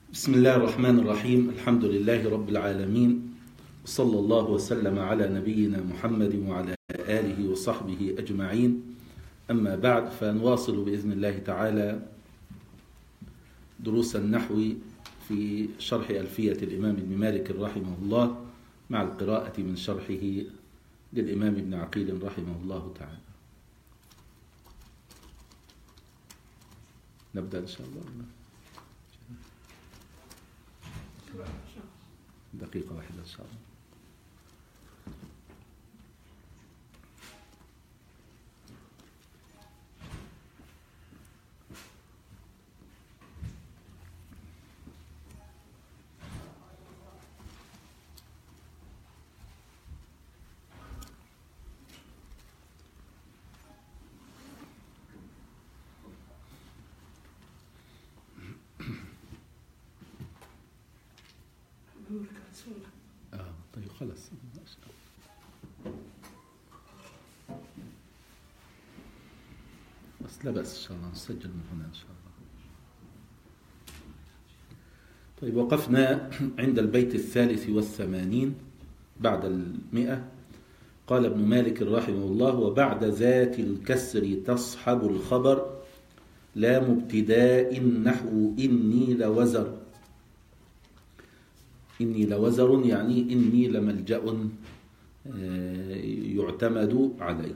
بسم الله الرحمن الرحيم. الحمد لله رب العالمين، صلى الله وسلم على نبينا محمد وعلى آله وصحبه أجمعين. أما بعد، فنواصل بإذن الله تعالى دروس النحو في شرح ألفية الإمام ابن مالك رحمه الله، مع القراءة من شرحه للإمام ابن عقيل رحمه الله تعالى. نبدأ إن شاء الله. دقيقة واحدة إن شاء الله. طيب خلاص. بس لا بأس إن شاء الله، نسجل من هنا إن شاء الله. طيب، وقفنا عند البيت 83 بعد 100. قال ابن مالك رحمه الله: وبعد ذات الكسر تصحب الخبر لا مبتداء نحو إني لوزر. إني لوزر يعني إني لملجأ يعتمد عليه.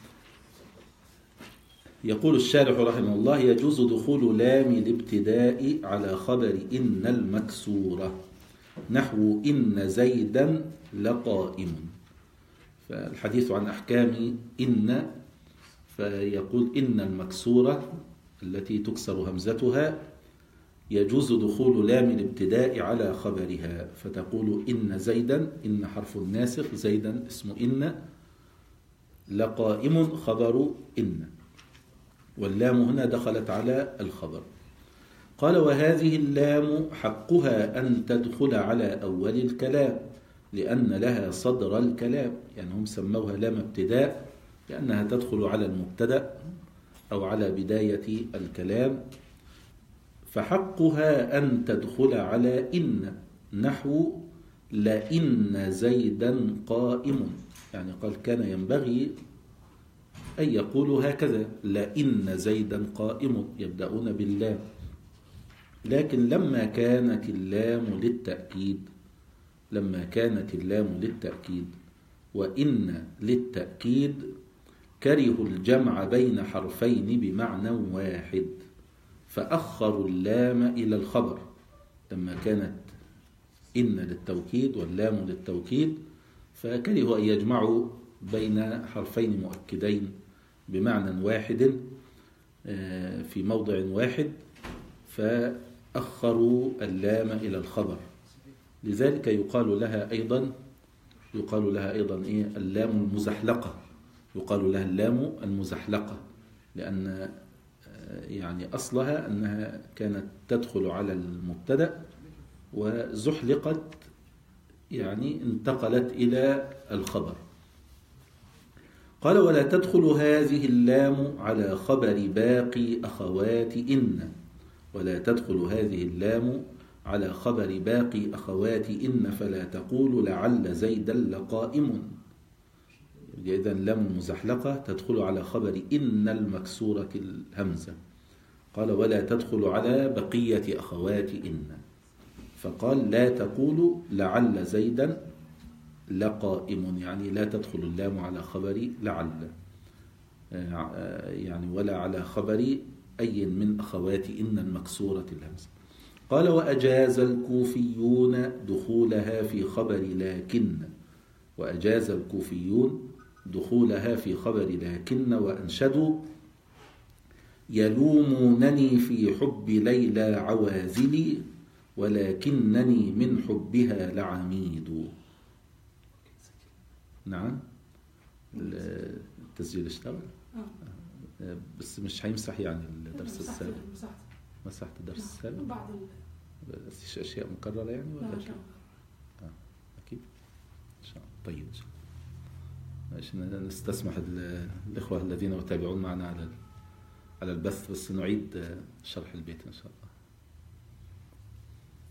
يقول الشارح رحمه الله: يجوز دخول لام الابتداء على خبر إن المكسورة نحو إن زيدا لقائم. فالحديث عن أحكام إن، فيقول إن المكسورة التي تكسر همزتها يجوز دخول لام الابتداء على خبرها، فتقول إن زيدا، إن حرف الناسخ، زيدا اسم إن، لقائم خبر إن، واللام هنا دخلت على الخبر. قال: وهذه اللام حقها أن تدخل على أول الكلام لأن لها صدر الكلام، يعني هم سموها لام ابتداء لأنها تدخل على المبتدأ أو على بداية الكلام. فحقها أن تدخل على إن نحو لئن زيدا قائم، يعني قال كان ينبغي أن يقولوا هكذا: لئن زيدا قائم، يبدأون باللام. لكن لما كانت اللام للتأكيد وإن للتأكيد كرهوا الجمع بين حرفين بمعنى واحد، فأخروا اللام إلى الخبر. لما كانت إن للتوكيد واللام للتوكيد، فكرهوا أن يجمعوا بين حرفين مؤكدين بمعنى واحد في موضع واحد، فأخروا اللام إلى الخبر. لذلك يقال لها أيضا اللام المزحلقة، يقال لها اللام المزحلقة، لأن يعني أصلها أنها كانت تدخل على المبتدأ وزحلقت، يعني انتقلت إلى الخبر. قال: ولا تدخل هذه اللام على خبر باقي أخوات إن. ولا تدخل هذه اللام على خبر باقي أخوات إن، فلا تقول لعل زيدا لقائم. إذن لام المزحلقة تدخل على خبر إن المكسورة الهمزة. قال: ولا تدخل على بقية أخوات إن، فقال: لا تقول لعل زيدا لقائم، يعني لا تدخل اللام على خبر لعل، يعني ولا على خبر أي من أخوات إن المكسورة الهمزة. قال: وأجاز الكوفيون دخولها في خبر لكن. وأجاز الكوفيون دخولها في خبر لكن وأنشدوا: يلومونني في حب ليلى عوازلي ولكنني من حبها لعميد. نعم، التسجيل اشتغل بس مش هيمسح يعني الدرس السابق. مسحت الدرس السابق بعض بس أشياء مكررة يعني ولا أكيد؟ أكيد إن شاء الله. طيب إن شاء الله. نستسمح الإخوة الذين يتابعون معنا على البث، بس نعيد شرح البيت إن شاء الله.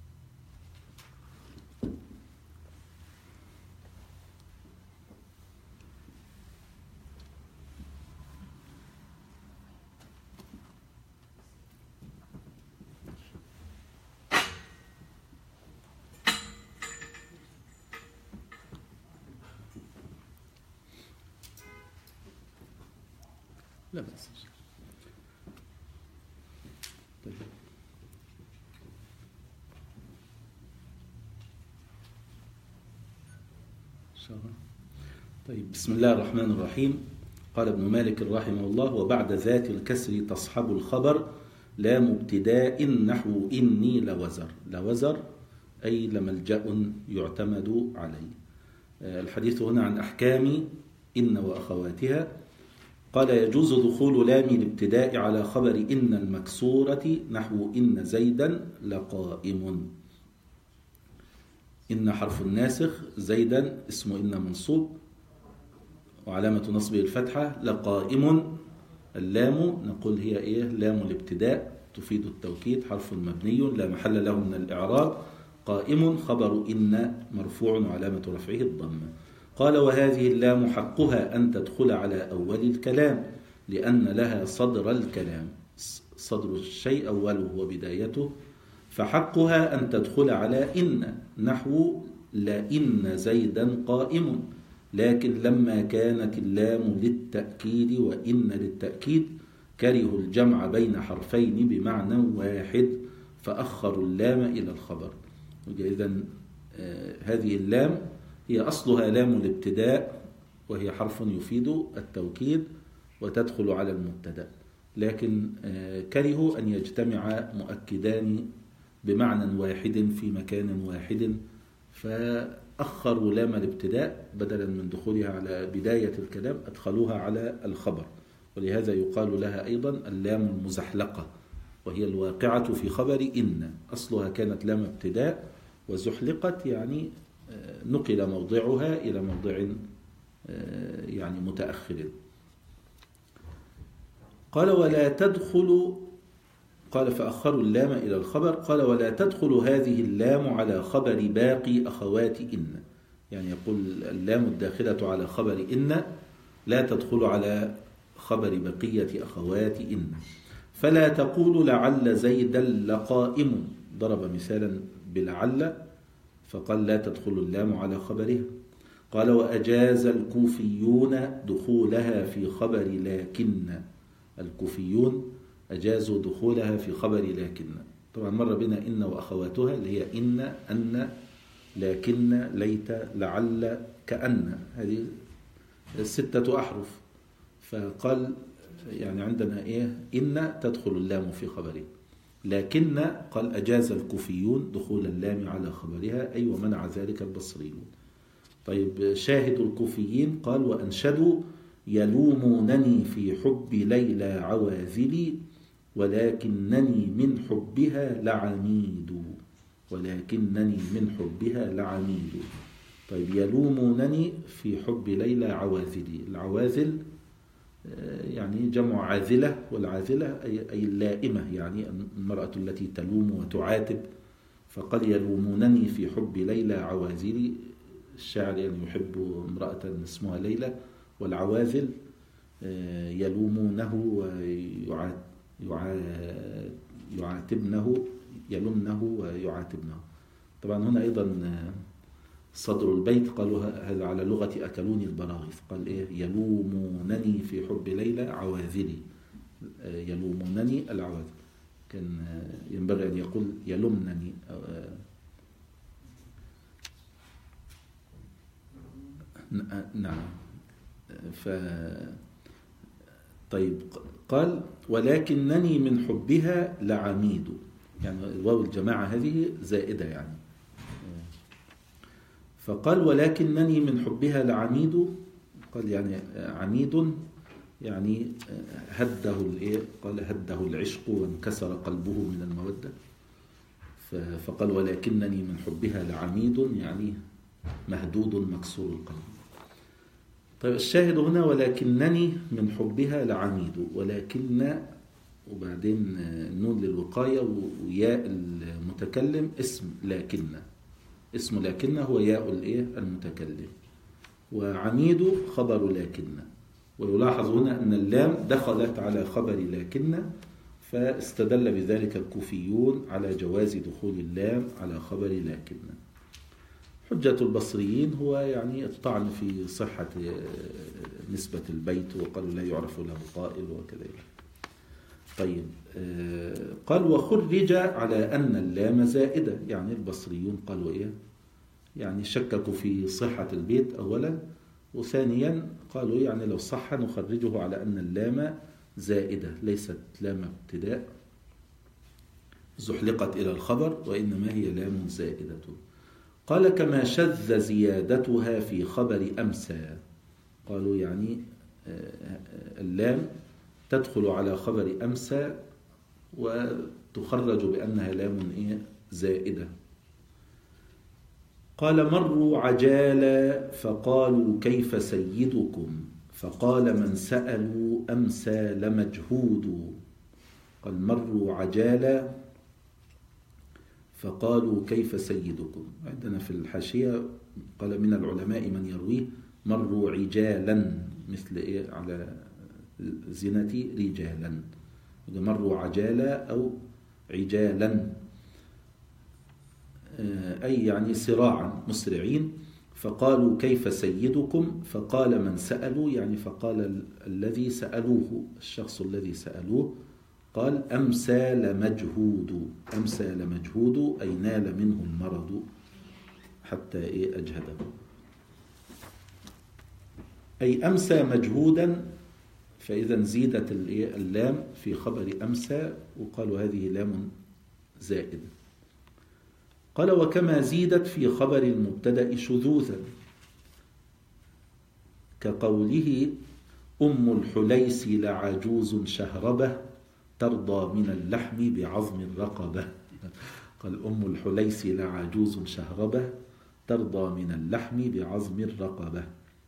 لا بأس. طيب. طيب، بسم الله الرحمن الرحيم. قال ابن مالك رحمه الله: وبعد ذات الكسر تصحب الخبر لا مبتداء نحو إني لوزر. لوزر أي لملجأ يعتمد عليه. الحديث هنا عن أحكام إن وأخواتها. قال: يجوز دخول لام الابتداء على خبر إن المكسورة نحو إن زيدا لقائم. إن حرف الناسخ، زيدا اسم إن منصوب وعلامة نصبه الفتحة، لقائم اللام نقول هي إيه؟ لام الابتداء تفيد التوكيد، حرف مبني لا محل له من الإعراب. قائم خبر إن مرفوع وعلامة رفعه الضمة. قال: وهذه اللام حقها أن تدخل على أول الكلام لأن لها صدر الكلام. صدر الشيء أوله وبدايته، فحقها أن تدخل على إن نحو لإن زيدا قائم. لكن لما كانت اللام للتأكيد وإن للتأكيد كرهوا الجمع بين حرفين بمعنى واحد فأخروا اللام إلى الخبر. إذن هذه اللام هي أصلها لام الابتداء وهي حرف يفيد التوكيد وتدخل على المبتدأ، لكن كرهوا أن يجتمع مؤكدان بمعنى واحد في مكان واحد، فأخروا لام الابتداء بدلا من دخولها على بداية الكلام أدخلوها على الخبر، ولهذا يقال لها أيضا اللام المزحلقة، وهي الواقعة في خبر إن. أصلها كانت لام ابتداء وزحلقت، يعني نقل موضعها إلى موضع يعني متأخر. قال: ولا تدخل، قال فأخروا اللام إلى الخبر. قال: ولا تدخل هذه اللام على خبر باقي أخوات إن. يعني يقول اللام الداخلة على خبر إن لا تدخل على خبر بقية أخوات إن. فلا تقول لعل زيدا لقائم. ضرب مثالا بلعل فقال لا تدخل اللام على خبرها. قال: وأجاز الكوفيون دخولها في خبر لكن. الكوفيون أجازوا دخولها في خبر لكن. طبعا مر بنا إن وأخواتها اللي هي إن، أن، لكن، ليت، لعل، كأن، هذه 6 أحرف. فقال يعني عندنا إيه؟ إن تدخل اللام في خبره. لكن قال أجاز الكوفيون دخول اللام على خبرها، أي ومنع ذلك البصريون. طيب، شاهد الكوفيين قال: وأنشدوا يلومونني في حب ليلى عواذلي ولكنني من حبها لعميد. ولكنني من حبها لعميد. طيب، يلومونني في حب ليلى عواذلي. العواذل يعني جمع عاذلة، والعاذلة أي اللائمة، يعني المرأة التي تلوم وتعاتب. فقال: يلومونني في حب ليلى عواذلي. الشاعر يعني يحب امرأة اسمها ليلى، والعواذل يلومونه ويعاتبنه، يلومنه ويعاتبنه. طبعا هنا أيضا صدر البيت قالوا هذا على لغة أكلوني البراغيث. قال إيه؟ يلومونني في حب ليلى عواذلي. يلومونني العواذل، كان ينبغي أن يقول يلومنني. نعم. طيب، قال: ولكنني من حبها لعميد. يعني الواو الجماعة هذه زائدة يعني. فقال: ولكنني من حبها لعميد. قال يعني عميد يعني هده الايه؟ قال هده العشق وانكسر قلبه من المودة. فقال: ولكنني من حبها لعميد، يعني مهدود مكسور القلب. طيب، الشاهد هنا ولكنني من حبها لعميد. ولكن وبعدين نون للوقاية وياء المتكلم اسم لكن. اسم لكن هو ياء الايه؟ المتكلم. وعميد خبر لكن. ويلاحظ هنا أن اللام دخلت على خبر لكن، فاستدل بذلك الكوفيون على جواز دخول اللام على خبر لكن. حجة البصريين هو يعني الطعن في صحة نسبة البيت، وقالوا لا يعرف له قائل وكذا. طيب قال وخرج على أن اللام زائدة، يعني البصريون قالوا إيه؟ يعني شككوا في صحة البيت أولا، وثانيا قالوا يعني لو صح نخرجه على أن اللام زائدة ليست لام ابتداء زحلقت إلى الخبر، وإنما هي لام زائدة. قال كما شذ زيادتها في خبر أمسى. قالوا يعني اللام تدخل على خبر أمسى وتخرج بأنها لام زائدة. قال مروا عجالا فقالوا كيف سيدكم، فقال من سألوا أمسى لمجهود. قال مروا عجالا فقالوا كيف سيدكم. عندنا في الحاشية قال من العلماء من يرويه مروا عجالا مثل على زنة رجالا، مروا عجالا أو عجالا أي يعني سراعا مسرعين. فقالوا كيف سيدكم، فقال من سألوا يعني فقال الذي سألوه، الشخص الذي سألوه قال أمسى لمجهود. أمسى لمجهود أي نال منه المرض حتى أجهده، أي أمسى مجهودا. فإذا زيدت اللام في خبر أمسى وقالوا هذه لام زائدة. قال وكما زيدت في خبر المبتدأ شذوذا كقوله أم الحليس لعجوز شهربة ترضى من اللحم بعظم الرقبة. قال أم الحليس لعجوز شهربة ترضى من اللحم بعظم الرقبة.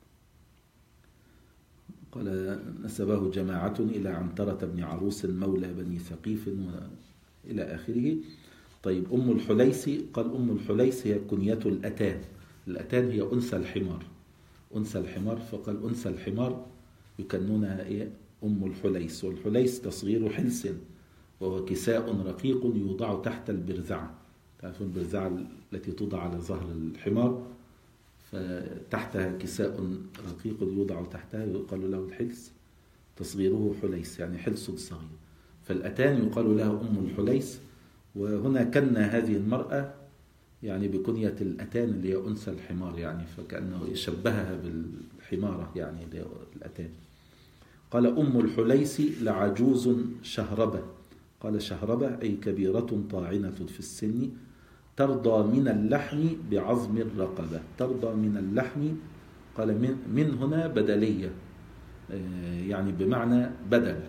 قال نسبه جماعة إلى عنترة بن عروس مولى بني ثقيف إلى آخره. طيب أم الحليس، قال أم الحليس هي كنية الأتان. الأتان هي أنثى الحمار، أنثى الحمار، فقال أنثى الحمار يكنونها أم الحليس. والحليس تصغير حلس، وهو كساء رقيق يوضع تحت البرزعة. تعرفون البرزعة التي توضع على ظهر الحمار، فتحتها كساء رقيق يوضع تحتها يقال له الحلس، تصغيره حليس يعني حلس صغير. فالأتان يقال لها أم الحليس. وهنا كنا هذه المرأة يعني بكنية الأتان اللي هي أنثى الحمار، يعني فكأنه يشبهها بالحمارة يعني الأتان. قال أم الحليس لعجوز شهربة. قال شهربة أي كبيرة طاعنة في السن ترضى من اللحم بعظم الرقبة. ترضى من اللحم، قال من هنا بدلية يعني بمعنى بدل،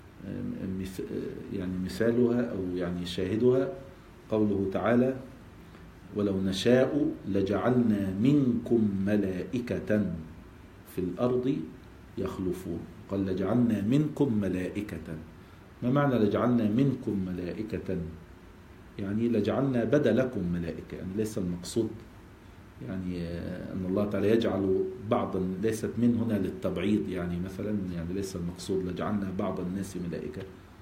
يعني مثالها أو يعني شاهدها قوله تعالى ولو نشاء لجعلنا منكم ملائكة في الأرض يخلفون. قال لجعلنا منكم ملائكة. ما معنى لجعلنا منكم ملائكة؟ يعني لجعلنا بدلكم ملائكة، يعني ليس المقصود يعني أن الله تعالى يجعل بعضا، ليست من هنا للتبعيض يعني مثلا، يعني ليس المقصود لجعلنا بعض الناس ملائكة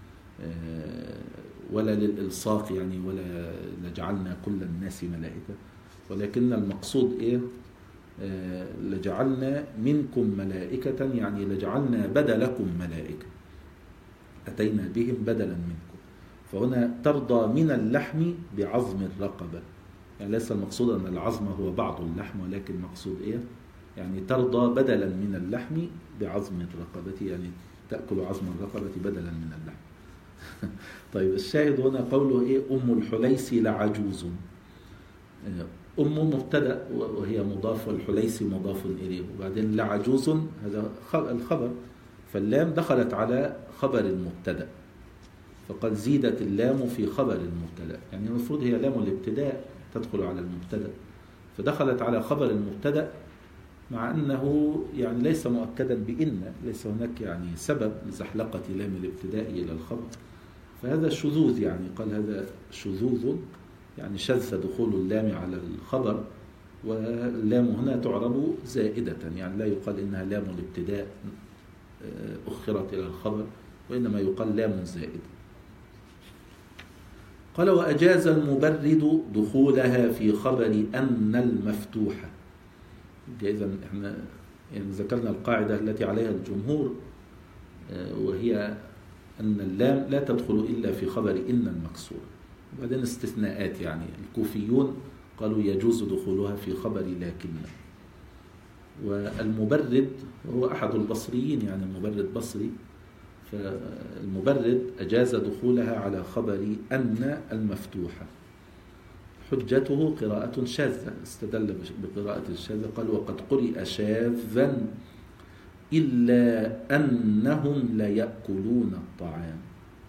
ولا للإلصاق يعني، ولا لجعلنا كل الناس ملائكة، ولكن المقصود لجعلنا منكم ملائكة يعني لجعلنا بدلكم ملائكة، أتينا بهم بدلا منكم. فهنا ترضى من اللحم بعظم الرقبة، يعني ليس المقصود أن العظم هو بعض اللحم، ولكن المقصود يعني ترضى بدلا من اللحم بعظم الرقبة، يعني تأكل عظم الرقبة بدلا من اللحم. طيب الشاهد هنا قوله أم الحليس لعجوز. أم مبتدأ وهي مضاف، والحليس مضاف إليه، وبعدين لعجوز هذا الخبر، فاللام دخلت على خبر المبتدأ، فقد زيدت اللام في خبر المبتدأ، يعني المفروض هي لام الابتداء تدخل على المبتدأ، فدخلت على خبر المبتدأ مع أنه يعني ليس مؤكدا بإن، ليس هناك يعني سبب لزحلقة لام الابتداء إلى الخبر، فهذا شذوذ، يعني قال هذا شذوذ يعني شذ دخول اللام على الخبر، واللام هنا تعرب زائدة، يعني لا يقال إنها لام الابتداء أخرت إلى الخبر، وإنما يقال لام زائدة. قال وأجاز المبرد دخولها في خبر أن المفتوحة. إذا احنا يعني ذكرنا القاعدة التي عليها الجمهور، وهي أن اللام لا تدخل إلا في خبر إن المكسور. وبعدين استثناءات، يعني الكوفيون قالوا يجوز دخولها في خبر لكن. والمبرد هو أحد البصريين، يعني المبرد بصري، فالمبرد أجاز دخولها على خبر أن المفتوحة. حجته قراءة شاذة، استدل بقراءة الشاذة، قال وقد قرئ شاذا إلا أنهم ليأكلون الطعام،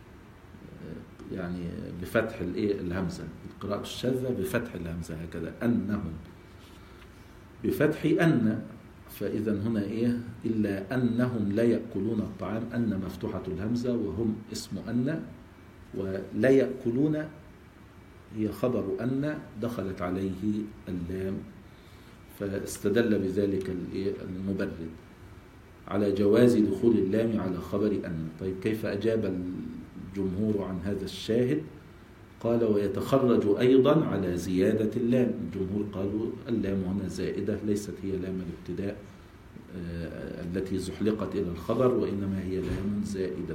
يعني بفتح الهمزة، القراءة الشاذة بفتح الهمزة هكذا، أنهم بفتح أن، فإذا هنا إلا أنهم لا يأكلون الطعام، أن مفتوحة الهمزة وهم اسم أن، ولا يأكلون هي خبر أن دخلت عليه اللام، فاستدل بذلك المبرد على جواز دخول اللام على خبر أن. طيب كيف أجاب الجمهور عن هذا الشاهد؟ قال ويتخرج أيضا على زيادة اللام. الجمهور قالوا اللام هنا زائدة، ليست هي لام الابتداء التي زحلقت إلى الخبر، وإنما هي لام زائدة.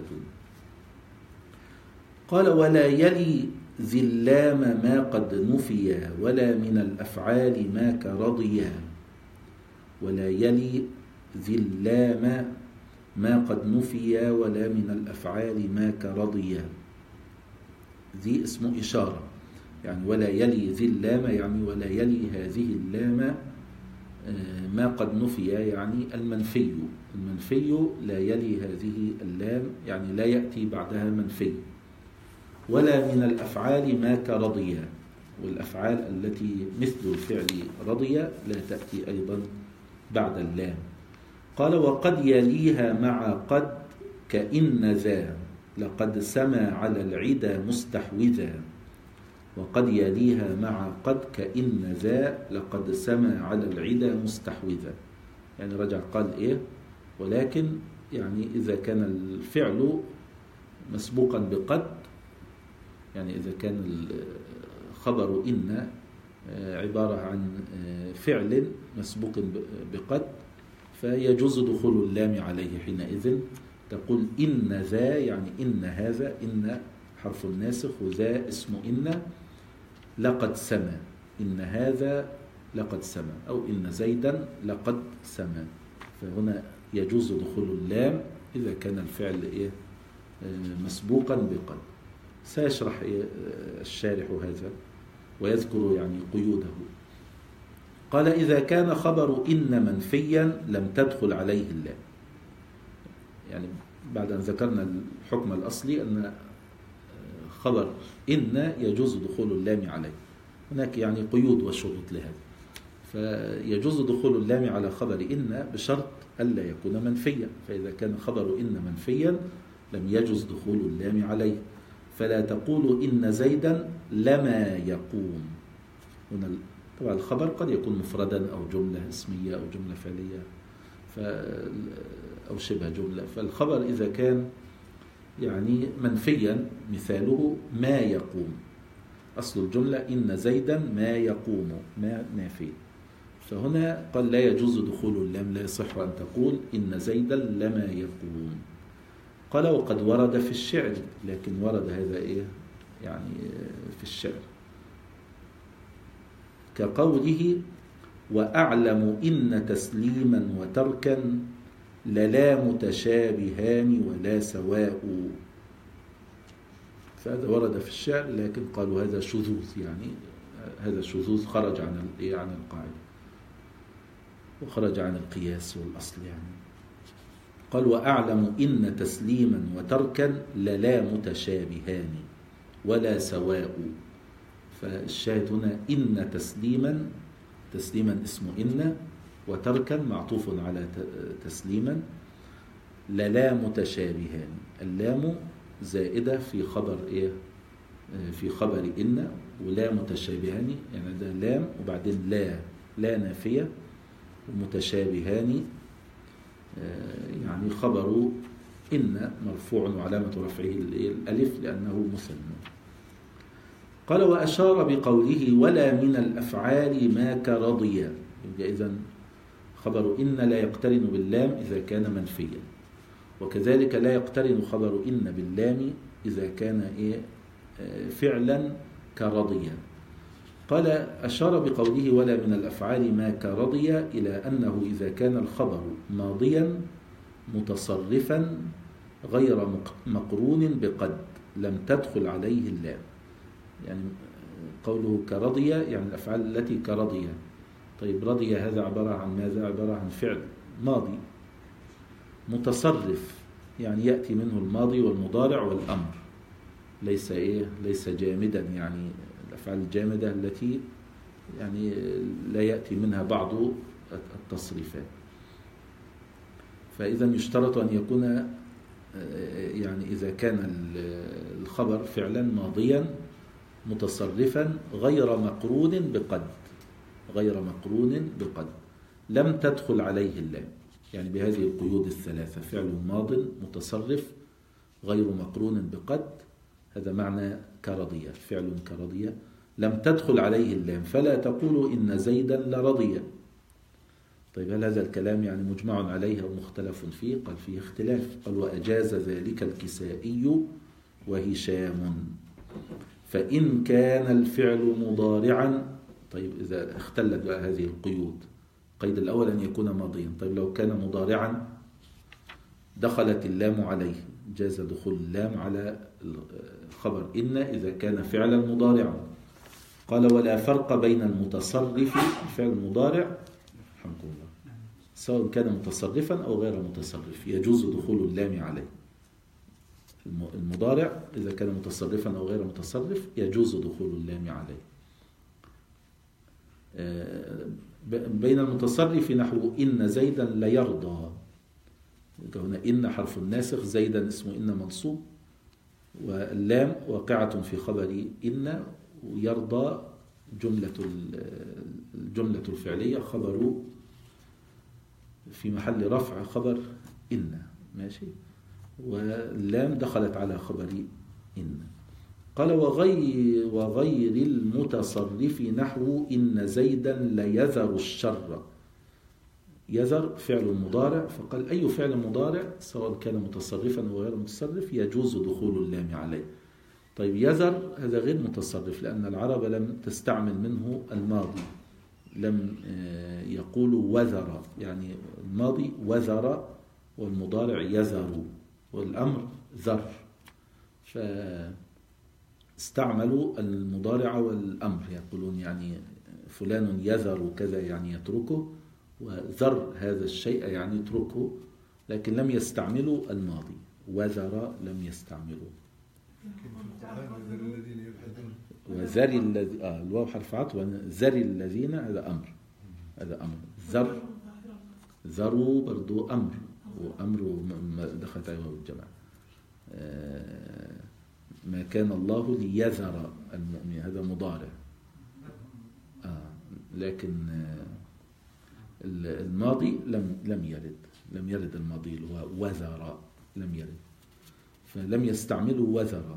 قال ولا يلي ذي اللام ما قد نفيا ولا من الأفعال ما كرضيا. ولا يلي ذي اللام ما قد نفيا ولا من الأفعال ما كرضيا. ذي اسم إشارة، يعني ولا يلي ذي اللام يعني ولا يلي هذه اللام ما قد نفيا، يعني المنفي. المنفي لا يلي هذه اللام، يعني لا يأتي بعدها منفي. ولا من الأفعال ما كرضيا، والأفعال التي مثل الفعل رضيا لا تأتي أيضا بعد اللام. قال وقد يليها مع قد كإن ذا لقد سما على العدا مستحوذا. وقد يليها مع قد كإن ذا لقد سما على العدا مستحوذا، يعني رجع قال ولكن يعني إذا كان الفعل مسبوقا بقد، يعني إذا كان خبر إن عبارة عن فعل مسبوق بقد، فيجوز دخول اللام عليه حينئذ. تقول إن ذا يعني إن هذا، إن حرف الناسخ وذا اسم إن، لقد سما، إن هذا لقد سما، أو إن زيدا لقد سما. فهنا يجوز دخول اللام إذا كان الفعل مسبوقا بقد. سيشرح الشارح هذا ويذكر يعني قيوده. قال إذا كان خبر إن منفيا لم تدخل عليه اللام، يعني بعد أن ذكرنا الحكم الأصلي أن خبر إن يجوز دخول اللام عليه، هناك يعني قيود وشروط لهذا. فيجوز دخول اللام على خبر إن بشرط ألا يكون منفيا، فإذا كان خبر إن منفيا لم يجوز دخول اللام عليه. فلا تقول إن زيدا لما يقوم. هنا طبعا الخبر قد يكون مفردا أو جملة اسمية أو جملة فعلية أو شبه جملة. فالخبر إذا كان يعني منفيا مثاله ما يقوم، أصل الجملة إن زيدا ما يقوم، ما نافي. فهنا قال لا يجوز دخول اللام، لا يصح أن تقول إن زيدا لما يقوم. قال وقد ورد في الشعر، لكن ورد هذا يعني في الشعر كقوله وأعلم إن تسليما وتركا للا متشابهان ولا سواء. فهذا ورد في الشعر، لكن قالوا هذا شذوذ، يعني هذا شذوذ خرج عن القاعدة وخرج عن القياس والأصل. يعني قال وأعلم إن تسليما وتركا للا متشابهان ولا سواء. فالشاهد هنا إن تسليما اسم إن، وتركا معطوف على تسليما، للا متشابهان. اللام زائدة في خبر في خبر إن، ولا متشابهان يعني ده لام وبعدين لا نافية، ومتشابهان يعني خبر إن مرفوع وعلامة رفعه الألف لأنه مثنى. قال وأشار بقوله ولا من الأفعال ما كرضي. يبقى إذن خبر إن لا يقترن باللام إذا كان منفيا، وكذلك لا يقترن خبر إن باللام إذا كان فعلا كرضيا. قال أشار بقوله ولا من الأفعال ما كرضي إلى أنه إذا كان الخبر ماضيا متصرفا غير مقرون بقد لم تدخل عليه اللام. يعني قوله كرضي يعني الأفعال التي كرضي. طيب رضي هذا عبارة عن ماذا؟ عبارة عن فعل ماضي متصرف، يعني يأتي منه الماضي والمضارع والأمر، ليس جامدا، يعني الأفعال الجامدة التي يعني لا يأتي منها بعض التصريفات. فإذا يشترط أن يكون يعني إذا كان الخبر فعلا ماضيا متصرفا غير مقرون بقد لم تدخل عليه اللام، يعني بهذه القيود الثلاثة: فعل ماض متصرف غير مقرون بقد، هذا معنى كرضية، فعل كرضية لم تدخل عليه اللام، فلا تقولوا إن زيدا لرضي. طيب هل هذا الكلام يعني مجمع عليه أو مختلف فيه؟ قال فيه اختلاف. قال وأجاز ذلك الكسائي وهشام، فإن كان الفعل مضارعا. طيب إذا اختلت بقى هذه القيود، قيد الأول أن يكون ماضيا. طيب لو كان مضارعا دخلت اللام عليه، جاز دخول اللام على خبر إن إذا كان فعلا مضارعا. قال ولا فرق بين المتصرف الفعل المضارع رحمكم الله سواء كان متصرفا أو غير متصرف، يجوز دخول اللام عليه. المضارع إذا كان متصرفا أو غير متصرف يجوز دخول اللام عليه. بين المتصرف نحو إن زيدا ليرضى، هنا إن حرف الناسخ، زيدا اسمه إن منصوب، واللام واقعة في خبر إن، ويرضى الجملة الفعلية خبر في محل رفع خبر إن، ماشي، واللام دخلت على خبر إن. قال وغير المتصرف نحو إن زيدا ليذر الشر. يذر فعل مضارع، فقال أي فعل مضارع سواء كان متصرفا أو غير متصرف يجوز دخول اللام عليه. طيب يذر هذا غير متصرف، لأن العرب لم تستعمل منه الماضي، لم يقولوا وذر، يعني الماضي وذر والمضارع يذر والأمر ذر، فاستعملوا المضارع والأمر، يقولون يعني فلان يذر كذا يعني يتركه، وذر هذا الشيء يعني يتركه، لكن لم يستعملوا الماضي، وذر لم يستعملوا. وذري الذي الواو حرف عطف، وذري الذين هذا أمر، ذر ذروا برضو أمر، وأمر دخلت عليه الجماعة. ما كان الله ليذر المؤمن هذا مضارع، لكن الماضي لم يرد الماضي اللي هو وذر، لم يرد، فلم يستعملوا وذر.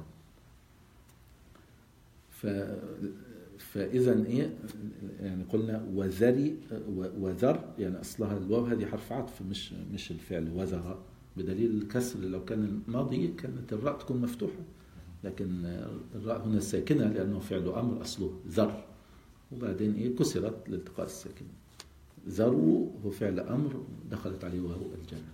فإذا يعني قلنا وذري وذر، يعني أصلها الواو هذه حرف عطف مش الفعل وذر، بدليل الكسر. لو كان الماضي كانت الراء تكون مفتوحة، لكن الراء هنا ساكنة لأنه فعل أمر أصله ذر، وبعدين كسرت لالتقاء الساكن. ذروا هو فعل أمر دخلت عليه وهو الجمع.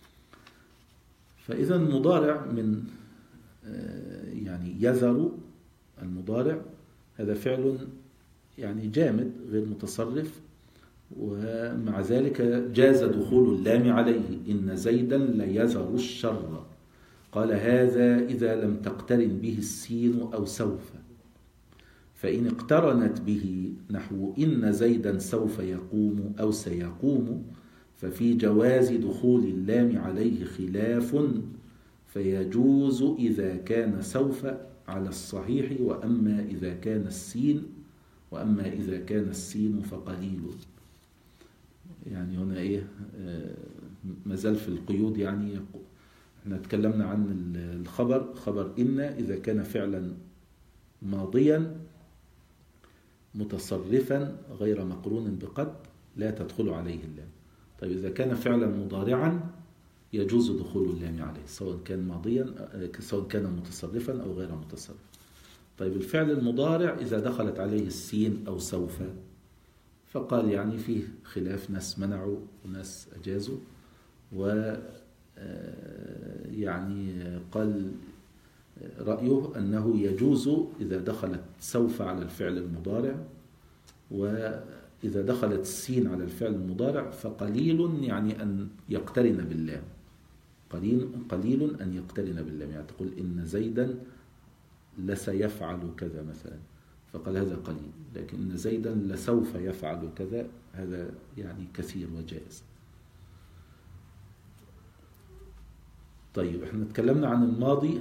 فإذا المضارع من يعني يذر المضارع هذا فعل يعني جامد غير متصرف، ومع ذلك جاز دخول اللام عليه: إن زيدا ليذر الشر. قال هذا إذا لم تقترن به السين أو سوف، فإن اقترنت به نحو إن زيدا سوف يقوم أو سيقوم ففي جواز دخول اللام عليه خلاف، فيجوز إذا كان سوف على الصحيح، وأما إذا كان السين فقليل. يعني هنا مازال في القيود. يعني احنا تكلمنا عن الخبر، خبر إن إذا كان فعلا ماضيا متصرفا غير مقرون بقد لا تدخل عليه اللام. طيب إذا كان فعلا مضارعا يجوز دخول اللام عليه سواء كان ماضيا سواء كان متصرفا أو غير متصرف. طيب الفعل المضارع إذا دخلت عليه السين أو سوف، فقال يعني فيه خلاف، ناس منعوا وناس أجازوا، و يعني قال رأيه أنه يجوز إذا دخلت سوف على الفعل المضارع، وإذا دخلت السين على الفعل المضارع فقليل يعني أن يقترن باللام، قليل أن يقترن باللام، يعني تقول إن زيدا لسيفعل كذا مثلا، فقال هذا قليل، لكن إن زيدا لسوف يفعل كذا هذا يعني كثير وجائز. طيب احنا تكلمنا عن الماضي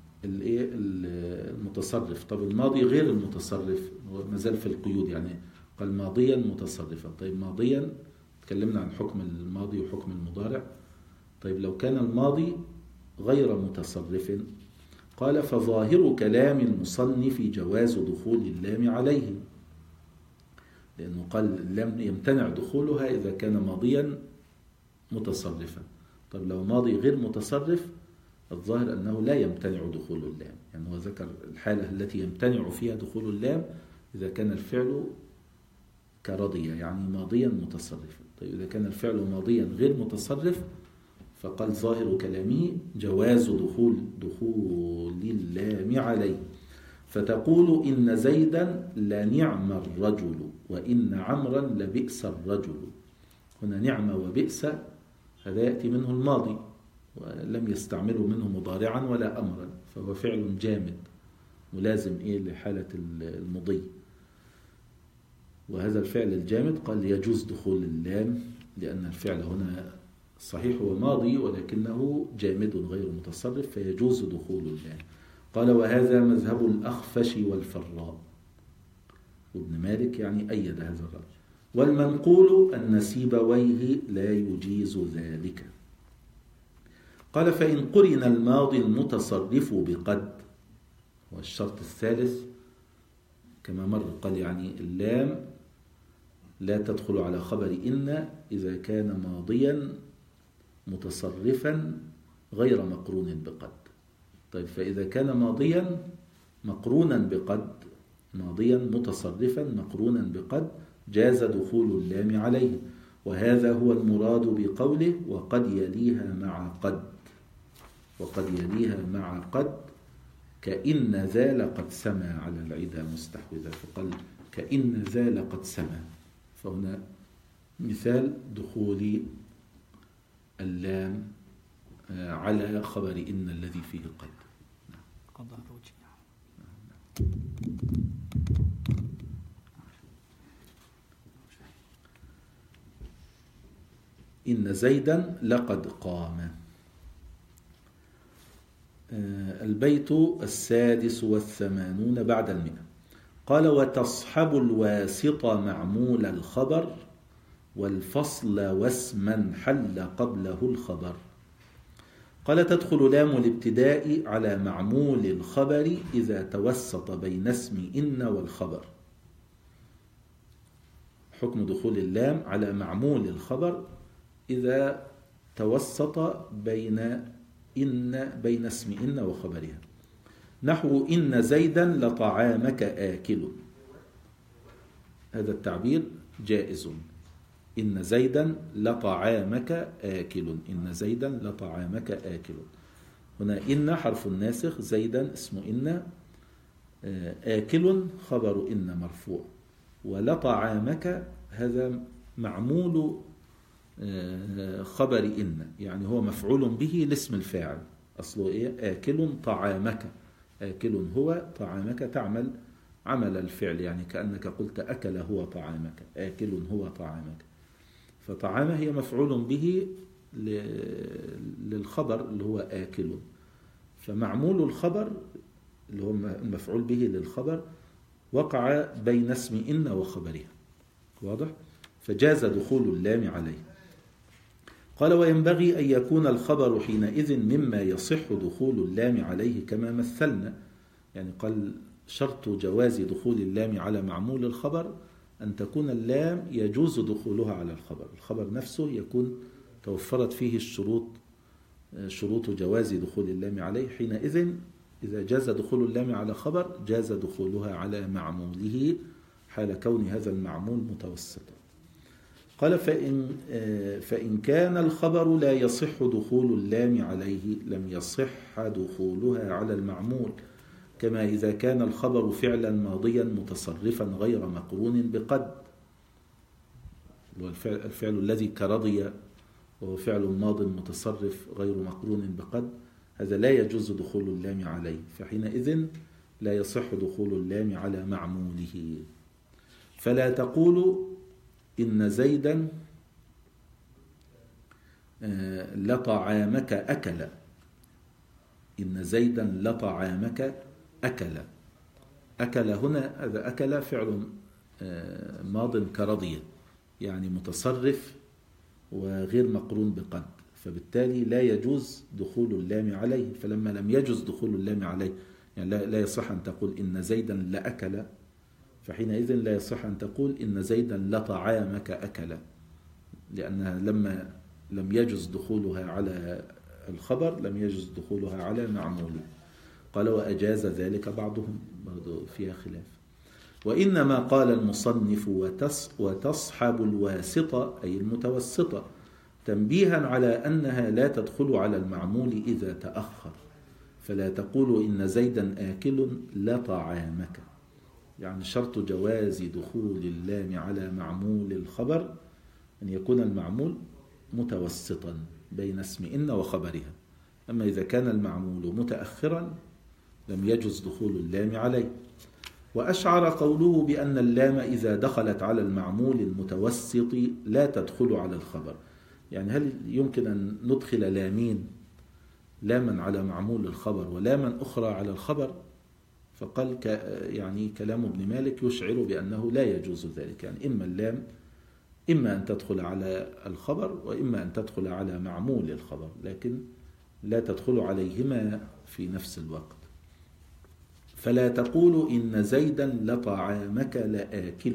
المتصرف. طب الماضي غير المتصرف ما زال في القيود، يعني قال ماضيا متصرفا. طيب ماضيا تكلمنا عن حكم الماضي وحكم المضارع. طيب لو كان الماضي غير متصرف قال فظاهر كلام المصنف جواز دخول اللام عليه، لأنه قال اللام يمتنع دخولها إذا كان ماضيا متصرفا. طيب لو ماضي غير متصرف الظاهر أنه لا يمتنع دخول اللام، يعني هو ذكر الحالة التي يمتنع فيها دخول اللام إذا كان الفعل كرضية يعني ماضيا متصرفا. طيب إذا كان الفعل ماضيا غير متصرف فقال ظاهر كلامه جواز دخول اللام عليه، فتقول إن زيدا لنعم الرجل وإن عمرا لبئس الرجل. هنا نعم وبئس هذا يأتي منه الماضي ولم يستعمله منه مضارعا ولا أمرا، فهو فعل جامد ملازم لحالة المضي، وهذا الفعل الجامد قال يجوز دخول اللام لأن الفعل هنا صحيح هو ماضي ولكنه جامد غير متصرف فيجوز دخول اللام. قال وهذا مذهب الأخفش والفراء، وابن مالك يعني أيد هذا الرأي. والمنقول أن سيبويه لا يجيز ذلك. قال فإن قرن الماضي المتصرف بقد، والشرط الثالث كما مر قال يعني اللام لا تدخل على خبر إن إذا كان ماضيا متصرفا غير مقرون بقد. طيب فإذا كان ماضيا مقرونا بقد، ماضيا متصرفا مقرونا بقد جاز دخول اللام عليه، وهذا هو المراد بقوله وقد يليها مع قد، وقد يليها مع قد كإن ذا لقد سما على العدا مستحوذا، فقال كإن ذا لقد سما، فهنا مثال دخول اللام على خبر إن الذي فيه قد. قضى رجع. إن زيدا لقد قام. البيت 86 بعد 100. قال وتصحب الواسط معمول الخبر والفصل واسما حل قبله الخبر. قال تدخل لام الابتداء على معمول الخبر إذا توسط بين اسم إن والخبر. حكم دخول اللام على معمول الخبر إذا توسط بين اسم إن وخبرها، نحو إن زيدا لطعامك آكل، هذا التعبير جائز. إن زيدا لطعامك آكل، إن زيدا لطعامك آكل. هنا إن حرف الناسخ، زيدا اسم إن، آكل خبر إن مرفوع، ولطعامك هذا معمول خبر إن، يعني هو مفعول به لاسم الفاعل، أصله إيه؟ آكل طعامك، آكل هو طعامك تعمل عمل الفعل، يعني كأنك قلت أكل هو طعامك، آكل هو طعامك، فطعامه هي مفعول به للخبر اللي هو آكل، فمعمول الخبر اللي هو المفعول به للخبر وقع بين اسم إن وخبرها، واضح؟ فجاز دخول اللام عليه. قال وينبغي أن يكون الخبر حينئذ مما يصح دخول اللام عليه كما مثلنا، يعني قال شرط جواز دخول اللام على معمول الخبر أن تكون اللام يجوز دخولها على الخبر، الخبر نفسه يكون توفرت فيه شروط جواز دخول اللام عليه. حينئذ إذا جاز دخول اللام على خبر جاز دخولها على معموله حال كون هذا المعمول متوسطا. قال فإن كان الخبر لا يصح دخول اللام عليه لم يصح دخولها على المعمول، كما إذا كان الخبر فعلا ماضيا متصرفا غير مقرون بقد، الفعل الذي كرضي وهو فعل ماض متصرف غير مقرون بقد، هذا لا يجوز دخول اللام عليه، فحينئذ لا يصح دخول اللام على معموله. فلا تقول إن زيدا لطعامك أكل، إن زيدا لطعامك أكل. أكل هنا هذا أكل فعل ماض كرضي، يعني متصرف وغير مقرون بقد، فبالتالي لا يجوز دخول اللام عليه. فلما لم يجوز دخول اللام عليه يعني لا يصح أن تقول إن زيدا لأكل، فحينئذ لا يصح أن تقول إن زيدا لطعامك أكل، لأنها لما لم يجوز دخولها على الخبر لم يجوز دخولها على معموله. قال وأجاز ذلك بعضهم، برضو فيها خلاف. وإنما قال المصنف وتصحب الواسطة أي المتوسطة تنبيها على أنها لا تدخل على المعمول إذا تأخر، فلا تقول إن زيدا آكل لطعامك، يعني شرط جواز دخول اللام على معمول الخبر أن يكون المعمول متوسطا بين اسم إن وخبرها. أما إذا كان المعمول متأخرا لم يجوز دخول اللام عليه. وأشعر قوله بأن اللام إذا دخلت على المعمول المتوسط لا تدخل على الخبر، يعني هل يمكن أن ندخل لامين، لاما على معمول الخبر ولاما أخرى على الخبر؟ فقال يعني كلام ابن مالك يشعر بأنه لا يجوز ذلك، يعني إما اللام إما أن تدخل على الخبر وإما أن تدخل على معمول الخبر، لكن لا تدخل عليهما في نفس الوقت. فلا تقول إن زيدا لطعامك لآكل،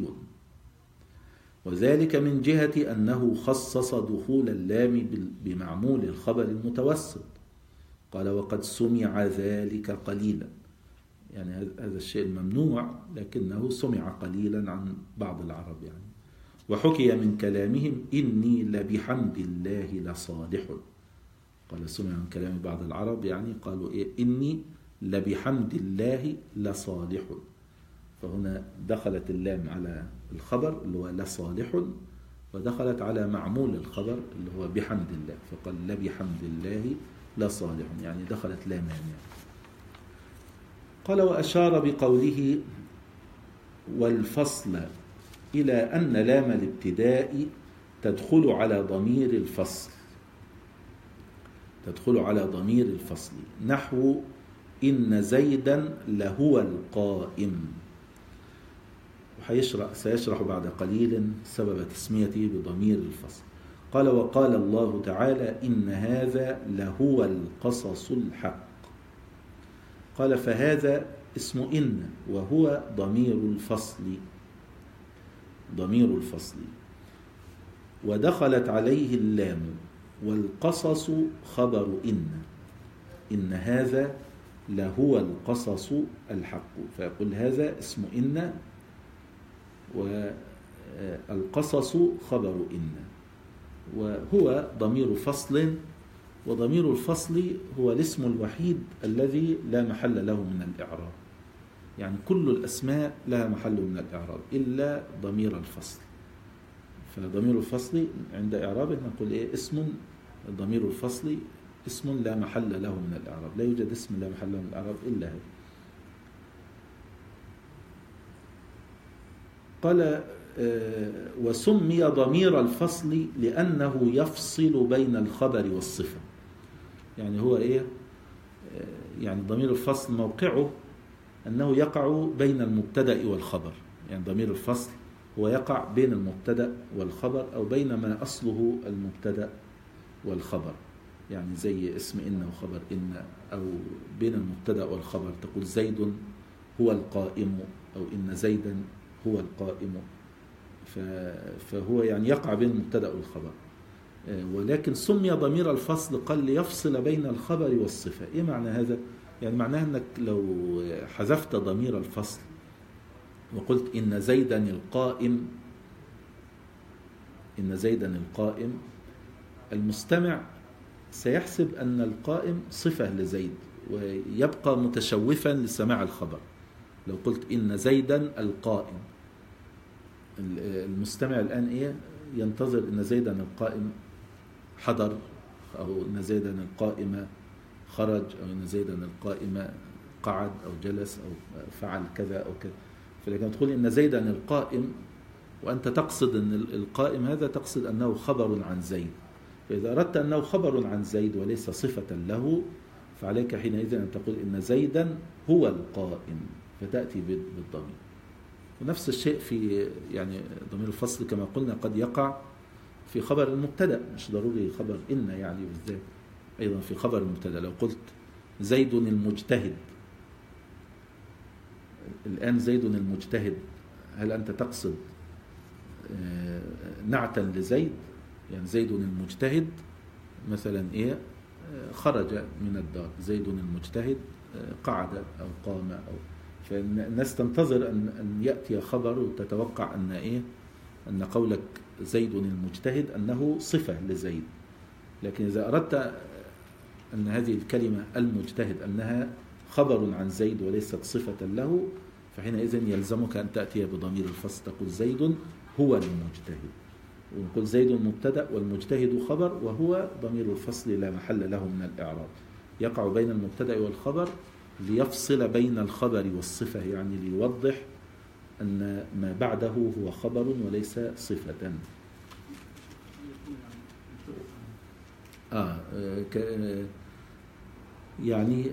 وذلك من جهة أنه خصص دخول اللام بمعمول الخبر المتوسط. قال وقد سمع ذلك قليلا، يعني هذا الشيء الممنوع لكنه سمع قليلا عن بعض العرب يعني. وحكي من كلامهم إني لبحمد الله لصالح، قال سمع من كلام بعض العرب يعني قالوا إيه إني لبحمد الله لصالح، فهنا دخلت اللام على الخبر اللي هو لصالح ودخلت على معمول الخبر اللي هو بحمد الله، فقال لبحمد الله لصالح، يعني دخلت لامان يعني. قال وأشار بقوله والفصل إلى أن لام الابتداء تدخل على ضمير الفصل، تدخل على ضمير الفصل، نحو إن زيدا لهو القائم. سيشرح بعد قليل سبب تسميته بضمير الفصل. قال وقال الله تعالى إن هذا لهو القصص الحق. قال فهذا اسم إن وهو ضمير الفصل، ضمير الفصل، ودخلت عليه اللام، والقصص خبر إن هذا لهو القصص الحق، فيقول هذا اسم إن والقصص خبر إن، وهو ضمير فصل، وضمير الفصل هو الاسم الوحيد الذي لا محل له من الإعراب، يعني كل الأسماء لها محل من الإعراب إلا ضمير الفصل. فضمير الفصل عند إعرابه نقول إيه اسم، ضمير الفصل اسم لا محل له من الإعراب، لا يوجد اسم لا محل له من الإعراب إلا هذا. قال وسمي ضمير الفصل لأنه يفصل بين الخبر والصفة، يعني هو إيه يعني ضمير الفصل موقعه أنه يقع بين المبتدأ والخبر، يعني ضمير الفصل هو يقع بين المبتدأ والخبر أو بين ما أصله المبتدأ والخبر، يعني زي اسم إن وخبر إن، أو بين المبتدأ والخبر تقول زيد هو القائم، أو إن زيدا هو القائم، فهو يعني يقع بين المبتدأ والخبر. ولكن سمي ضمير الفصل قال ليفصل بين الخبر والصفة. إيه معنى هذا؟ يعني معناه أنك لو حذفت ضمير الفصل وقلت إن زيدا القائم، إن زيدا القائم، المستمع سيحسب أن القائم صفة لزيد ويبقى متشوفا لسماع الخبر. لو قلت إن زيدا القائم، المستمع الآن إيه؟ ينتظر إن زيدا القائم حضر، أو إن زيدا القائم خرج، أو إن زيدا القائم قعد أو جلس أو فعل كذا أو كذا. فلكن تقول إن زيدا القائم وأنت تقصد أن القائم هذا تقصد أنه خبر عن زيد. فإذا أردت أنه خبر عن زيد وليس صفة له، فعليك حينئذ أن تقول إن زيدا هو القائم، فتأتي بالضمير. ونفس الشيء في يعني ضمير الفصل كما قلنا قد يقع في خبر المبتدأ، مش ضروري خبر إن يعني بالذات، أيضا في خبر المبتدأ. لو قلت زيد المجتهد، الآن زيد المجتهد، هل أنت تقصد نعتا لزيد؟ يعني زيد المجتهد مثلا إيه؟ خرج من الدار، زيد المجتهد قعد أو قام، أو فالناس تنتظر أن يأتي خبر وتتوقع أن إيه؟ أن قولك زيد المجتهد أنه صفة لزيد. لكن إذا أردت أن هذه الكلمة المجتهد أنها خبر عن زيد وليست صفة له، فحينئذ يلزمك أن تأتي بضمير الفصل، تقول زيد هو المجتهد، ونقول زيد مبتدأ والمجتهد خبر، وهو ضمير الفصل لا محل له من الإعراب، يقع بين المبتدأ والخبر ليفصل بين الخبر والصفة، يعني ليوضح أن ما بعده هو خبر وليس صفة. يعني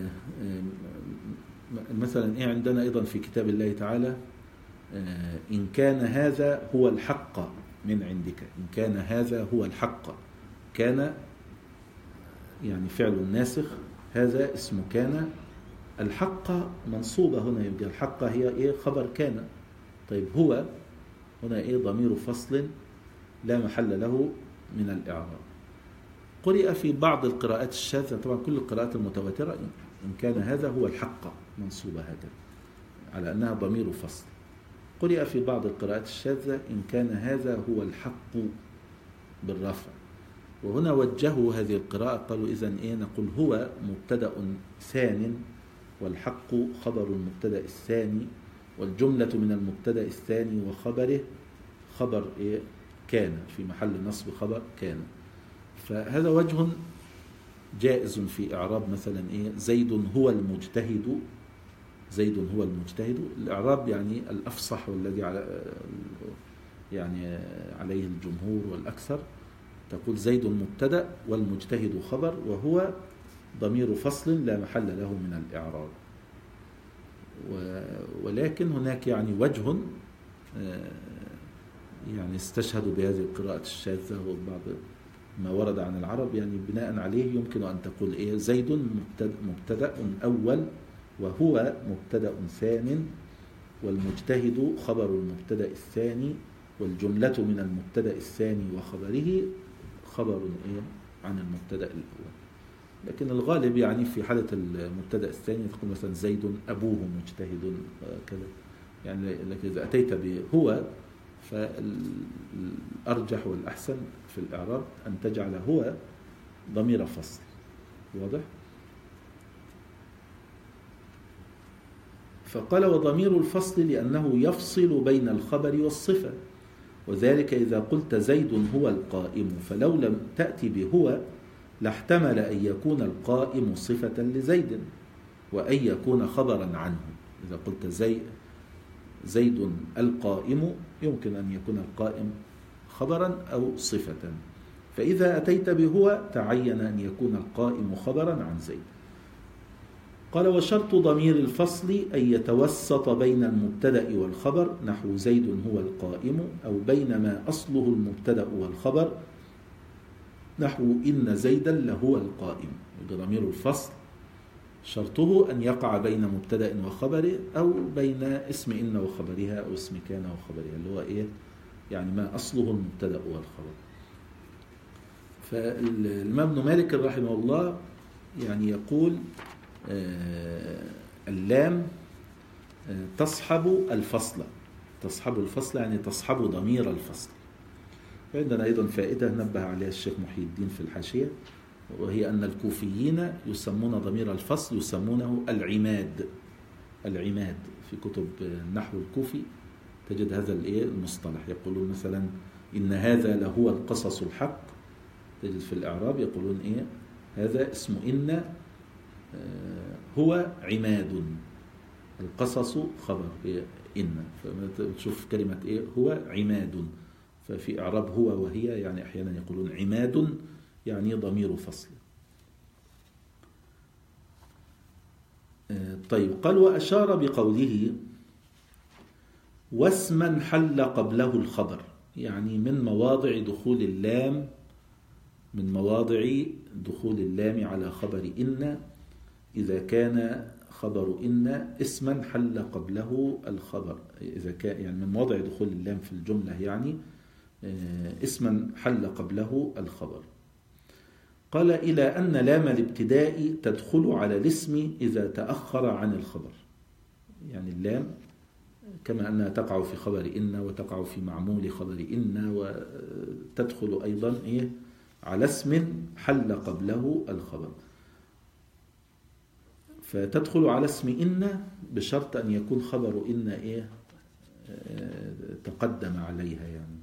مثلا إيه عندنا أيضا في كتاب الله تعالى إن كان هذا هو الحق من عندك، إن كان هذا هو الحق، كان يعني فعل الناسخ، هذا اسم كان، الحق منصوبة هنا، يبقى الحق هي إيه؟ خبر كان. طيب هو هنا إيه؟ ضمير فصل لا محل له من الإعراب. قرئ في بعض القراءات الشاذة، طبعا كل القراءات المتواترة إن كان هذا هو الحق منصوبة هكذا على أنها ضمير فصل. قرئ في بعض القراءات الشاذة إن كان هذا هو الحق بالرفع. وهنا وجهوا هذه القراءة قالوا إذن إيه؟ نقول هو مبتدأ ثان، والحق خبر المبتدأ الثاني، والجملة من المبتدأ الثاني وخبره خبر إيه؟ كان، في محل نصب خبر كان. فهذا وجه جائز في إعراب مثلا إيه؟ زيد هو المجتهد، زيد هو المجتهد. الإعراب يعني الأفصح والذي يعني عليه الجمهور والأكثر، تقول زيد مبتدأ والمجتهد خبر، وهو ضمير فصل لا محل له من الإعراب. ولكن هناك يعني وجه يعني استشهدوا بهذه القراءة الشاذة وبعض ما ورد عن العرب، يعني بناء عليه يمكن أن تقول إيه؟ زيد مبتدأ أول وهو مبتدأ ثان، والمجتهد خبر المبتدأ الثاني، والجملة من المبتدأ الثاني وخبره خبر إيه؟ عن المبتدأ الأول. لكن الغالب يعني في حالة المبتدأ الثاني تقول مثلا زيد أبوه مجتهد كذا، يعني لكن إذا أتيت بهو فالأرجح والأحسن في الإعراب أن تجعل هو ضمير فصل. واضح؟ فقال وضمير الفصل لأنه يفصل بين الخبر والصفة، وذلك إذا قلت زيد هو القائم، فلو لم تأتي بهو لاحتمل أن يكون القائم صفة لزيد وأن يكون خبرا عنه. إذا قلت زيد القائم يمكن أن يكون القائم خبرا أو صفة، فإذا أتيت بهو تعين أن يكون القائم خبرا عن زيد. قال وشرط ضمير الفصل أن يتوسط بين المبتدأ والخبر، نحو زيد هو القائم، أو بينما أصله المبتدأ والخبر، نحو إن زيدا لهو القائم. ضمير الفصل شرطه أن يقع بين مبتدأ وخبره أو بين اسم إن وخبرها أو اسم كان وخبرها، اللي هو إيه يعني ما أصله المبتدأ والخبر. فالإمام ابن مالك رحمه الله يعني يقول اللام تصحب الفصل، تصحب الفصل يعني تصحب ضمير الفصل. عندنا أيضا فائدة نبه عليها الشيخ محي الدين في الحاشية، وهي أن الكوفيين يسمون ضمير الفصل يسمونه العماد. العماد في كتب النحو الكوفي تجد هذا المصطلح، يقولون مثلا إن هذا لهو القصص الحق، تجد في الإعراب يقولون هذا اسم إن هو عماد، القصص خبر إن، فتشوف كلمة هو عماد، ففي إعراب هو وهي يعني أحيانا يقولون عماد يعني ضمير فصل. طيب قال وأشار بقوله واسما حل قبله الخبر، يعني من مواضع دخول اللام، من مواضع دخول اللام على خبر إن إذا كان خبر إن اسما حل قبله الخبر، إذا كان يعني من مواضع دخول اللام في الجملة يعني اسما حل قبله الخبر. قال إلى أن لام الابتداء تدخل على الاسم إذا تأخر عن الخبر، يعني اللام كما أنها تقع في خبر إن وتقع في معمول خبر إن، وتدخل أيضا على اسم حل قبله الخبر، فتدخل على اسم إن بشرط أن يكون خبر إن تقدم عليها يعني.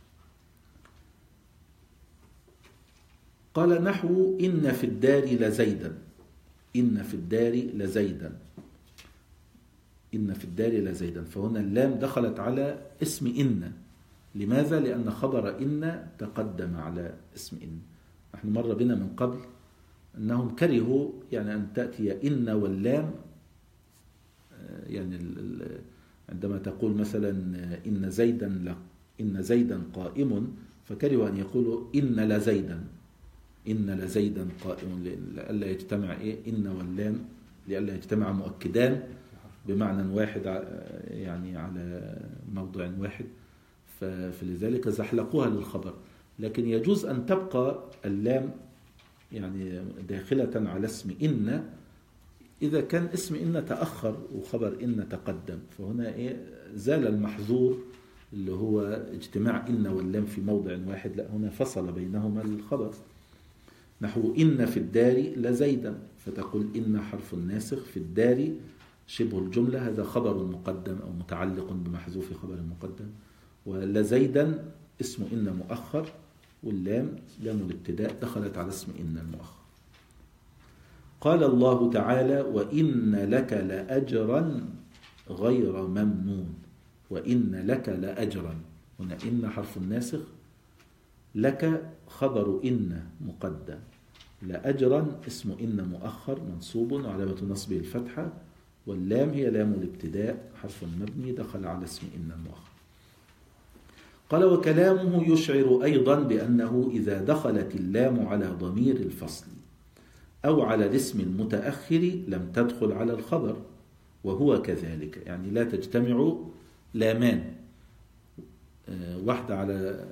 قال نحو إن في الدار لزيدا، إن في الدار لزيدا، إن في الدار لزيدا، فهنا اللام دخلت على اسم إن. لماذا؟ لأن خبر إن تقدم على اسم إن. نحن مر بنا من قبل أنهم كرهوا يعني أن تأتي إن واللام، يعني عندما تقول مثلا إن زيدا قائم، فكرهوا أن يقولوا إن لزيدا، إن لزيدا قائم، لألا يجتمع إن واللام، لألا يجتمع مؤكدان بمعنى واحد يعني على موضع واحد، فلذلك زحلقوها للخبر. لكن يجوز أن تبقى اللام يعني داخلة على اسم إن إذا كان اسم إن تأخر وخبر إن تقدم، فهنا زال المحظور اللي هو اجتماع إن واللام في موضع واحد، لا هنا فصل بينهما الخبر. نحو إن في الدار لزيدا، فتقول إن حرف ناسخ، في الدار شبه الجملة، هذا خبر مقدم أو متعلق بمحذوف خبر مقدم، ولزيدا اسم إن مؤخر، واللام لام الابتداء دخلت على اسم إن المؤخر. قال الله تعالى وإن لك لأجرا غير ممنون، وإن لك لأجرا، هنا إن حرف ناسخ، لك خبر إن مقدم، لأجرا اسم إن مؤخر منصوب وعلامة نصبه الفتحة، واللام هي لام الابتداء حرف مبني دخل على اسم إن المؤخر. قال وكلامه يشعر أيضا بأنه إذا دخلت اللام على ضمير الفصل أو على الاسم المتأخر لم تدخل على الخبر، وهو كذلك، يعني لا تجتمع لامان، واحدة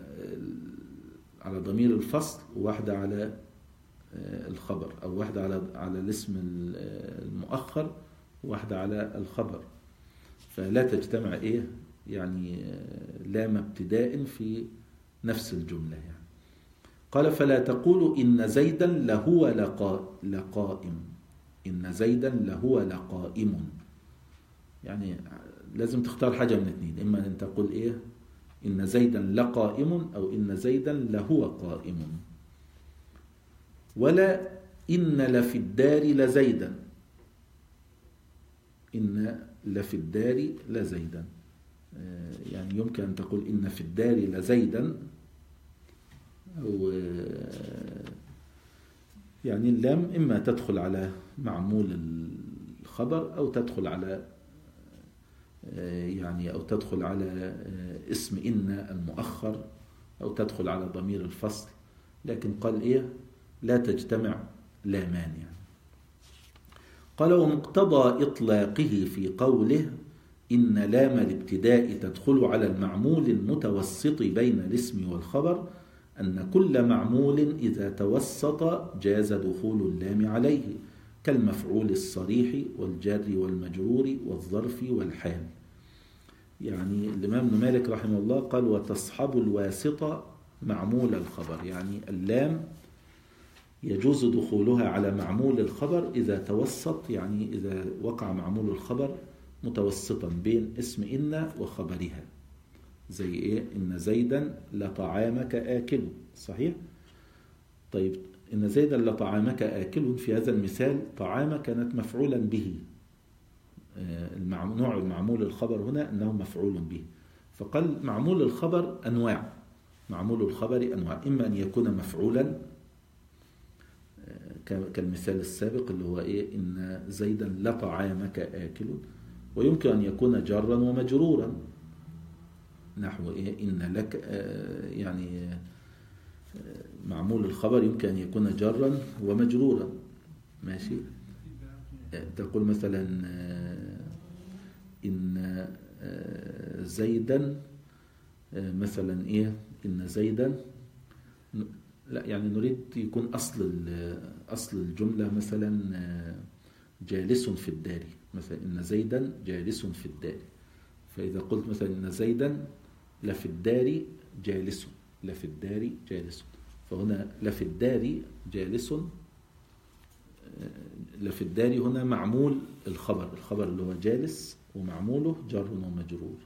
على ضمير الفصل وواحدة على الخبر، أو واحدة على الاسم المؤخر وواحدة على الخبر، فلا تجتمع يعني لام ابتداء في نفس الجملة يعني. قال فلا تقول إن زيدا لهو لقائم، إن زيدا لهو لقائم، يعني لازم تختار حاجة من اثنين، إما أن تقول إن زيدا لقائم أو إن زيدا لهو قائم. ولا إن لفي الدار لزيدا، إن لفي الدار لزيدا، يعني يمكن أن تقول إن في الدار لزيدا، أو يعني اللام إما تدخل على معمول الخبر أو تدخل على يعني أو تدخل على اسم إن المؤخر أو تدخل على ضمير الفصل، لكن قال لا تجتمع لامان يعني. قال ومقتضى إطلاقه في قوله إن لام الابتداء تدخل على المعمول المتوسط بين الاسم والخبر أن كل معمول إذا توسط جاز دخول اللام عليه كالمفعول الصريح والجار والمجرور والظرف والحال. يعني الإمام ابن مالك رحمه الله قال وتصحب الواسطة معمول الخبر، يعني اللام يجوز دخولها على معمول الخبر إذا توسط، يعني إذا وقع معمول الخبر متوسطا بين اسم إن وخبرها، زي إيه؟ إن زيدا لطعامك آكل، صحيح؟ طيب إن زيدا لطعامك آكل، في هذا المثال طعام كانت مفعولا به، نوع معمول الخبر هنا أنه مفعول به، فقال معمول الخبر أنواع، معمول الخبر أنواع، إما أن يكون مفعولا كالمثال السابق اللي هو إيه؟ إن زيدا لطعامك آكل، ويمكن أن يكون جارا ومجرورا نحو إيه؟ إن لك، يعني معمول الخبر يمكن أن يكون جارا ومجرورا، ماشي. تقول مثلا إن زيدا مثلا إيه؟ إن زيدا، لا يعني نريد يكون أصل الجملة مثلا جالس في الدار، مثلا إن زيدا جالس في الدار، فإذا قلت مثلا إن زيدا لفي الدار جالس، لفي الدار جالس، فهنا لفي الدار جالس، لفي الدار هنا معمول الخبر، الخبر اللي هو جالس ومعموله جر ومجرور.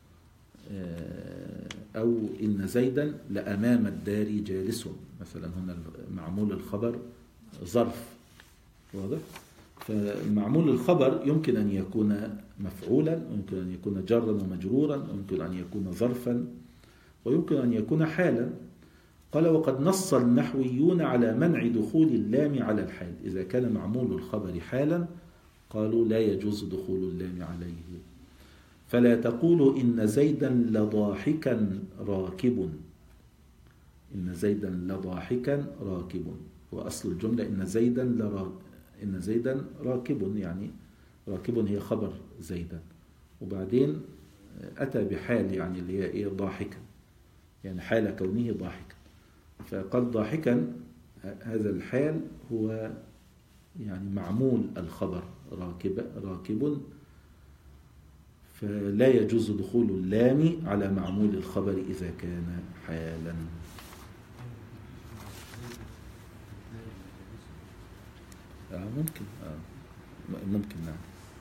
أو إن زيدا لأمام الدار جالس، مثلا هنا معمول الخبر ظرف، واضح؟ فمعمول الخبر يمكن أن يكون مفعولا، ويمكن أن يكون جرا ومجرورا، ويمكن أن يكون ظرفا، ويمكن أن يكون حالا. قال وقد نص النحويون على منع دخول اللام على الحال، إذا كان معمول الخبر حالا قالوا لا يجوز دخول اللام عليه. فلا تقولوا إن زيدا لضاحكا راكب، إن زيدا لضاحكا راكب، وأصل الجملة إن زيدا راكب، يعني راكب هي خبر زيدا، وبعدين أتى بحال يعني اللي هي إيه؟ ضاحكا، يعني حال كونه ضاحكا، فقال ضاحكا هذا الحال هو يعني معمول الخبر راكب، فلا يجوز دخول اللام على معمول الخبر إذا كان حالا. ممكن نعم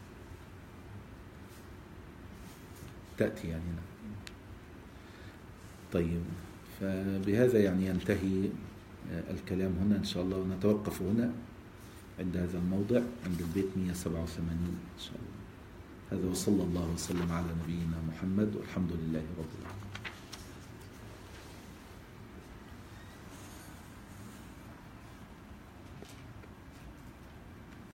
تأتي يعني نعم. طيب فبهذا يعني ينتهي الكلام هنا إن شاء الله، ونتوقف هنا عند هذا الموضع عند البيت 187 إن شاء الله. هذا وصلى الله وسلم على نبينا محمد والحمد لله رب العالمين.